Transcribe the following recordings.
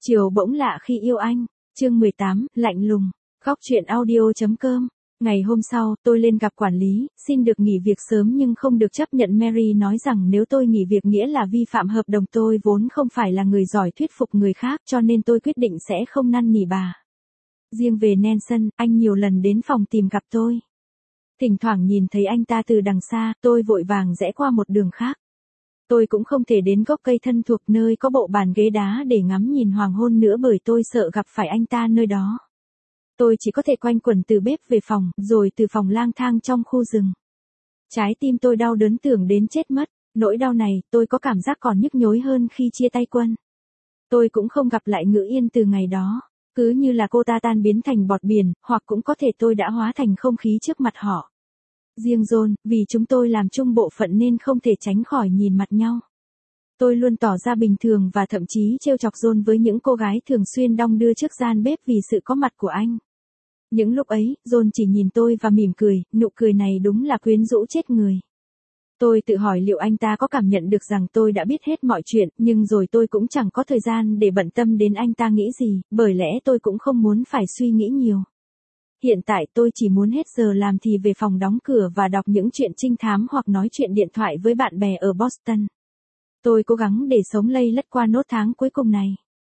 Chiều bỗng lạ khi yêu anh, chương 18, lạnh lùng, Góc truyện audio.com. Ngày hôm sau, tôi lên gặp quản lý, xin được nghỉ việc sớm nhưng không được chấp nhận. Mary nói rằng nếu tôi nghỉ việc nghĩa là vi phạm hợp đồng. Tôi vốn không phải là người giỏi thuyết phục người khác cho nên tôi quyết định sẽ không năn nỉ bà. Riêng về Nelson, anh nhiều lần đến phòng tìm gặp tôi. Thỉnh thoảng nhìn thấy anh ta từ đằng xa, tôi vội vàng rẽ qua một đường khác. Tôi cũng không thể đến gốc cây thân thuộc nơi có bộ bàn ghế đá để ngắm nhìn hoàng hôn nữa bởi tôi sợ gặp phải anh ta nơi đó. Tôi chỉ có thể quanh quẩn từ bếp về phòng, rồi từ phòng lang thang trong khu rừng. Trái tim tôi đau đớn tưởng đến chết mất, nỗi đau này tôi có cảm giác còn nhức nhối hơn khi chia tay Quân. Tôi cũng không gặp lại Ngữ Yên từ ngày đó, cứ như là cô ta tan biến thành bọt biển, hoặc cũng có thể tôi đã hóa thành không khí trước mặt họ. Riêng John, vì chúng tôi làm chung bộ phận nên không thể tránh khỏi nhìn mặt nhau. Tôi luôn tỏ ra bình thường và thậm chí trêu chọc John với những cô gái thường xuyên đong đưa trước gian bếp vì sự có mặt của anh. Những lúc ấy, John chỉ nhìn tôi và mỉm cười, nụ cười này đúng là quyến rũ chết người. Tôi tự hỏi liệu anh ta có cảm nhận được rằng tôi đã biết hết mọi chuyện, nhưng rồi tôi cũng chẳng có thời gian để bận tâm đến anh ta nghĩ gì, bởi lẽ tôi cũng không muốn phải suy nghĩ nhiều. Hiện tại tôi chỉ muốn hết giờ làm thì về phòng đóng cửa và đọc những chuyện trinh thám hoặc nói chuyện điện thoại với bạn bè ở Boston. Tôi cố gắng để sống lây lất qua nốt tháng cuối cùng này.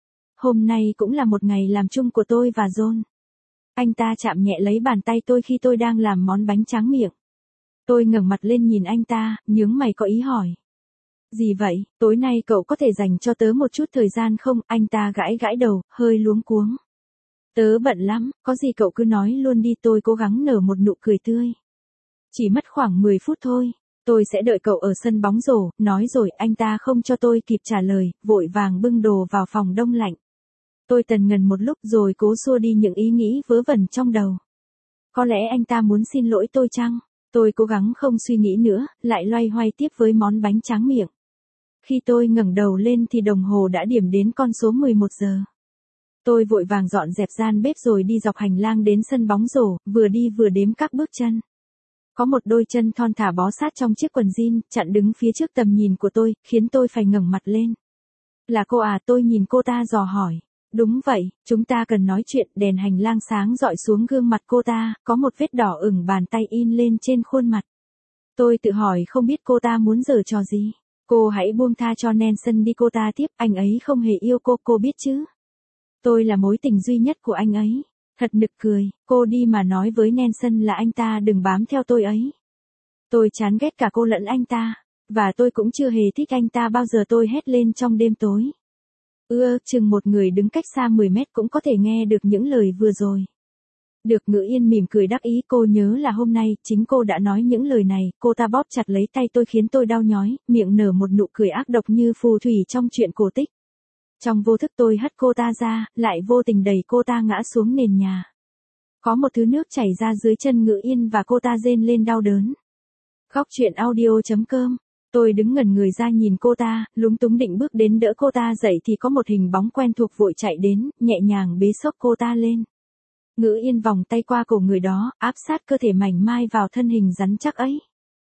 Hôm nay cũng là một ngày làm chung của tôi và John. Anh ta chạm nhẹ lấy bàn tay tôi khi tôi đang làm món bánh tráng miệng. Tôi ngẩng mặt lên nhìn anh ta, nhướng mày có ý hỏi. Gì vậy, tối nay cậu có thể dành cho tớ một chút thời gian không? Anh ta gãi gãi đầu, hơi luống cuống. Tớ bận lắm, có gì cậu cứ nói luôn đi. Tôi cố gắng nở một nụ cười tươi. Chỉ mất khoảng 10 phút thôi. Tôi sẽ đợi cậu ở sân bóng rổ, nói rồi anh ta không cho tôi kịp trả lời, vội vàng bưng đồ vào phòng đông lạnh. Tôi tần ngần một lúc rồi cố xua đi những ý nghĩ vớ vẩn trong đầu. Có lẽ anh ta muốn xin lỗi tôi chăng? Tôi cố gắng không suy nghĩ nữa, lại loay hoay tiếp với món bánh tráng miệng. Khi tôi ngẩng đầu lên thì đồng hồ đã điểm đến con số 11 giờ. Tôi vội vàng dọn dẹp gian bếp rồi đi dọc hành lang đến sân bóng rổ, vừa đi vừa đếm các bước chân. Có một đôi chân thon thả bó sát trong chiếc quần jean, chặn đứng phía trước tầm nhìn của tôi, khiến tôi phải ngẩng mặt lên. Là cô à? Tôi nhìn cô ta dò hỏi. Đúng vậy, chúng ta cần nói chuyện. Đèn hành lang sáng dọi xuống gương mặt cô ta, có một vết đỏ ửng bàn tay in lên trên khuôn mặt. Tôi tự hỏi không biết cô ta muốn giở trò gì. Cô hãy buông tha cho Nelson đi. Cô ta tiếp, anh ấy không hề yêu cô biết chứ. Tôi là mối tình duy nhất của anh ấy. Thật nực cười, cô đi mà nói với Nelson là anh ta đừng bám theo tôi ấy. Tôi chán ghét cả cô lẫn anh ta, và tôi cũng chưa hề thích anh ta bao giờ. Tôi hét lên trong đêm tối. Chừng một người đứng cách xa 10 mét cũng có thể nghe được những lời vừa rồi. Được. Ngữ Yên mỉm cười đắc ý. Cô nhớ là hôm nay, chính cô đã nói những lời này. Cô ta bóp chặt lấy tay tôi khiến tôi đau nhói, miệng nở một nụ cười ác độc như phù thủy trong truyện cổ tích. Trong vô thức tôi hất cô ta ra, lại vô tình đẩy cô ta ngã xuống nền nhà. Có một thứ nước chảy ra dưới chân Ngữ Yên và cô ta rên lên đau đớn. Góc truyện audio.com. Tôi đứng ngẩn người ra nhìn cô ta, lúng túng định bước đến đỡ cô ta dậy thì có một hình bóng quen thuộc vội chạy đến, nhẹ nhàng bế xốc cô ta lên. Ngữ Yên vòng tay qua cổ người đó, áp sát cơ thể mảnh mai vào thân hình rắn chắc ấy.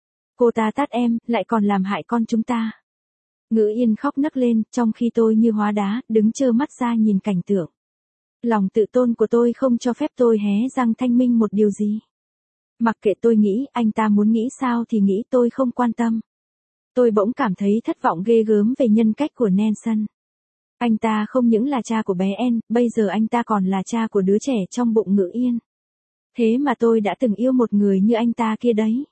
Cô ta tát em, lại còn làm hại con chúng ta. Ngữ Yên khóc nấc lên, trong khi tôi như hóa đá, đứng trơ mắt ra nhìn cảnh tượng. Lòng tự tôn của tôi không cho phép tôi hé răng thanh minh một điều gì. Mặc kệ tôi nghĩ, anh ta muốn nghĩ sao thì nghĩ, tôi không quan tâm. Tôi bỗng cảm thấy thất vọng ghê gớm về nhân cách của Nelson. Anh ta không những là cha của bé En, bây giờ anh ta còn là cha của đứa trẻ trong bụng Ngữ Yên. Thế mà tôi đã từng yêu một người như anh ta kia đấy.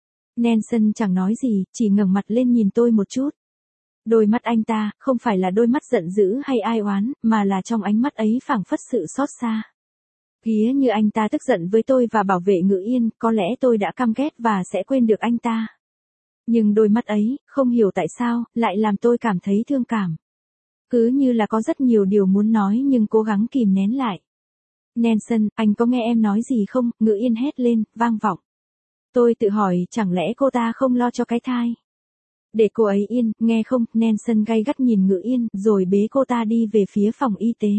Nelson chẳng nói gì, chỉ ngẩng mặt lên nhìn tôi một chút. Đôi mắt anh ta, không phải là đôi mắt giận dữ hay ai oán, mà là trong ánh mắt ấy phảng phất sự xót xa. Ghía như anh ta tức giận với tôi và bảo vệ Ngữ Yên, có lẽ tôi đã căm ghét và sẽ quên được anh ta. Nhưng đôi mắt ấy, không hiểu tại sao, lại làm tôi cảm thấy thương cảm. Cứ như là có rất nhiều điều muốn nói nhưng cố gắng kìm nén lại. Nelson, anh có nghe em nói gì không? Ngữ Yên hét lên, vang vọng. Tôi tự hỏi, chẳng lẽ cô ta không lo cho cái thai? Để cô ấy yên, nghe không? Nelson gay gắt nhìn Ngữ Yên, rồi bế cô ta đi về phía phòng y tế.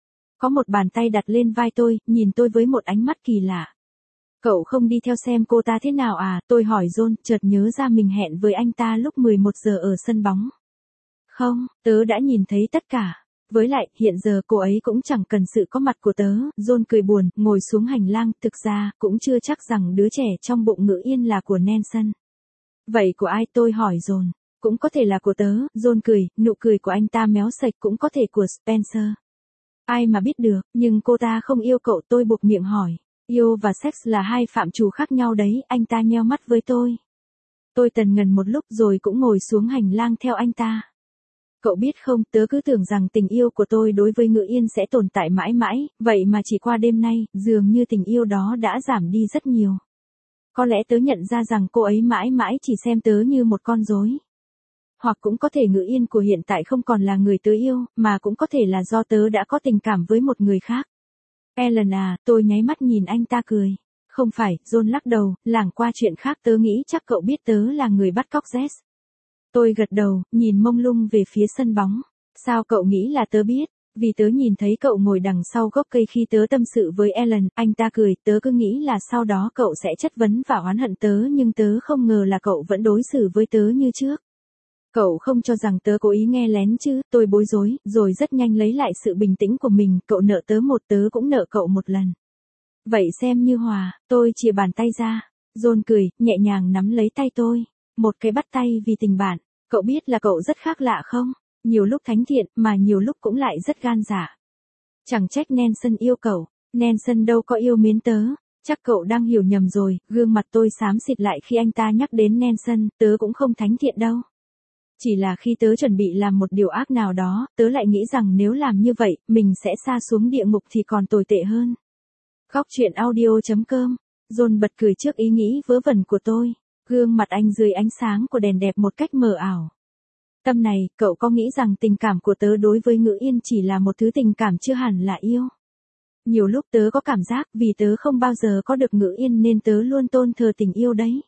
Có một bàn tay đặt lên vai tôi, nhìn tôi với một ánh mắt kỳ lạ. Cậu không đi theo xem cô ta thế nào à? Tôi hỏi John, chợt nhớ ra mình hẹn với anh ta lúc 11 giờ ở sân bóng. Không, tớ đã nhìn thấy tất cả. Với lại, hiện giờ cô ấy cũng chẳng cần sự có mặt của tớ, John cười buồn, ngồi xuống hành lang, thực ra, cũng chưa chắc rằng đứa trẻ trong bụng Ngữ Yên là của Nelson. Vậy của ai, tôi hỏi John. Cũng có thể là của tớ, John cười, nụ cười của anh ta méo sạch, cũng có thể của Spencer. Ai mà biết được, nhưng cô ta không yêu cậu, tôi buộc miệng hỏi. Yêu và sex là hai phạm trù khác nhau đấy, anh ta nheo mắt với tôi. Tôi tần ngần một lúc rồi cũng ngồi xuống hành lang theo anh ta. Cậu biết không, tớ cứ tưởng rằng tình yêu của tôi đối với Ngữ Yên sẽ tồn tại mãi mãi, vậy mà chỉ qua đêm nay, dường như tình yêu đó đã giảm đi rất nhiều. Có lẽ tớ nhận ra rằng cô ấy mãi mãi chỉ xem tớ như một con rối. Hoặc cũng có thể Ngữ Yên của hiện tại không còn là người tớ yêu, mà cũng có thể là do tớ đã có tình cảm với một người khác. Ellen à, tôi nháy mắt nhìn anh ta cười. Không phải, John lắc đầu, lảng qua chuyện khác, tớ nghĩ chắc cậu biết tớ là người bắt cóc Jess. Tôi gật đầu, nhìn mông lung về phía sân bóng. Sao cậu nghĩ là tớ biết? Vì tớ nhìn thấy cậu ngồi đằng sau gốc cây khi tớ tâm sự với Ellen, anh ta cười, tớ cứ nghĩ là sau đó cậu sẽ chất vấn và oán hận tớ, nhưng tớ không ngờ là cậu vẫn đối xử với tớ như trước. Cậu không cho rằng tớ cố ý nghe lén chứ, tôi bối rối, rồi rất nhanh lấy lại sự bình tĩnh của mình, cậu nợ tớ một, tớ cũng nợ cậu một lần. Vậy xem như hòa, tôi chìa bàn tay ra. John cười, nhẹ nhàng nắm lấy tay tôi. Một cái bắt tay vì tình bạn. Cậu biết là cậu rất khác lạ không? Nhiều lúc thánh thiện, mà nhiều lúc cũng lại rất gan dạ. Chẳng trách Nelson yêu cậu. Nelson đâu có yêu mến tớ. Chắc cậu đang hiểu nhầm rồi, gương mặt tôi xám xịt lại khi anh ta nhắc đến Nelson, tớ cũng không thánh thiện đâu. Chỉ là khi tớ chuẩn bị làm một điều ác nào đó, tớ lại nghĩ rằng nếu làm như vậy, mình sẽ sa xuống địa ngục thì còn tồi tệ hơn. Góc truyện audio.com. John bật cười trước ý nghĩ vớ vẩn của tôi. Gương mặt anh dưới ánh sáng của đèn đẹp một cách mờ ảo. Tâm này, cậu có nghĩ rằng tình cảm của tớ đối với Ngữ Yên chỉ là một thứ tình cảm chưa hẳn là yêu? Nhiều lúc tớ có cảm giác vì tớ không bao giờ có được Ngữ Yên nên tớ luôn tôn thờ tình yêu đấy.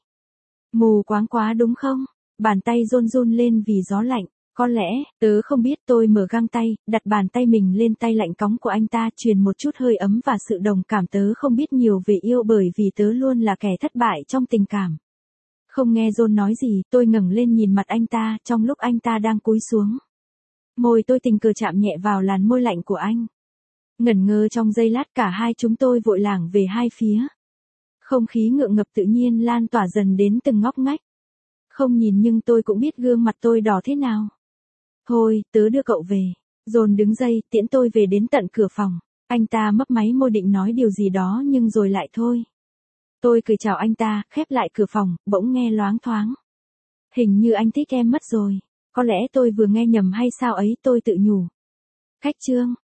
Mù quáng quá đúng không? Bàn tay run run lên vì gió lạnh. Có lẽ, tớ không biết, tôi mở găng tay, đặt bàn tay mình lên tay lạnh cóng của anh ta, truyền một chút hơi ấm và sự đồng cảm. Tớ không biết nhiều về yêu bởi vì tớ luôn là kẻ thất bại trong tình cảm. Không nghe John nói gì, tôi ngẩng lên nhìn mặt anh ta, trong lúc anh ta đang cúi xuống. Môi tôi tình cờ chạm nhẹ vào làn môi lạnh của anh. Ngẩn ngơ trong giây lát, cả hai chúng tôi vội lảng về hai phía. Không khí ngượng ngập tự nhiên lan tỏa dần đến từng ngóc ngách. Không nhìn nhưng tôi cũng biết gương mặt tôi đỏ thế nào. Thôi, tớ đưa cậu về. John đứng dậy, tiễn tôi về đến tận cửa phòng. Anh ta mấp máy môi định nói điều gì đó nhưng rồi lại thôi. Tôi cười chào anh ta, khép lại cửa phòng, bỗng nghe loáng thoáng. Hình như anh thích em mất rồi. Có lẽ tôi vừa nghe nhầm hay sao ấy, tôi tự nhủ. Khách chương.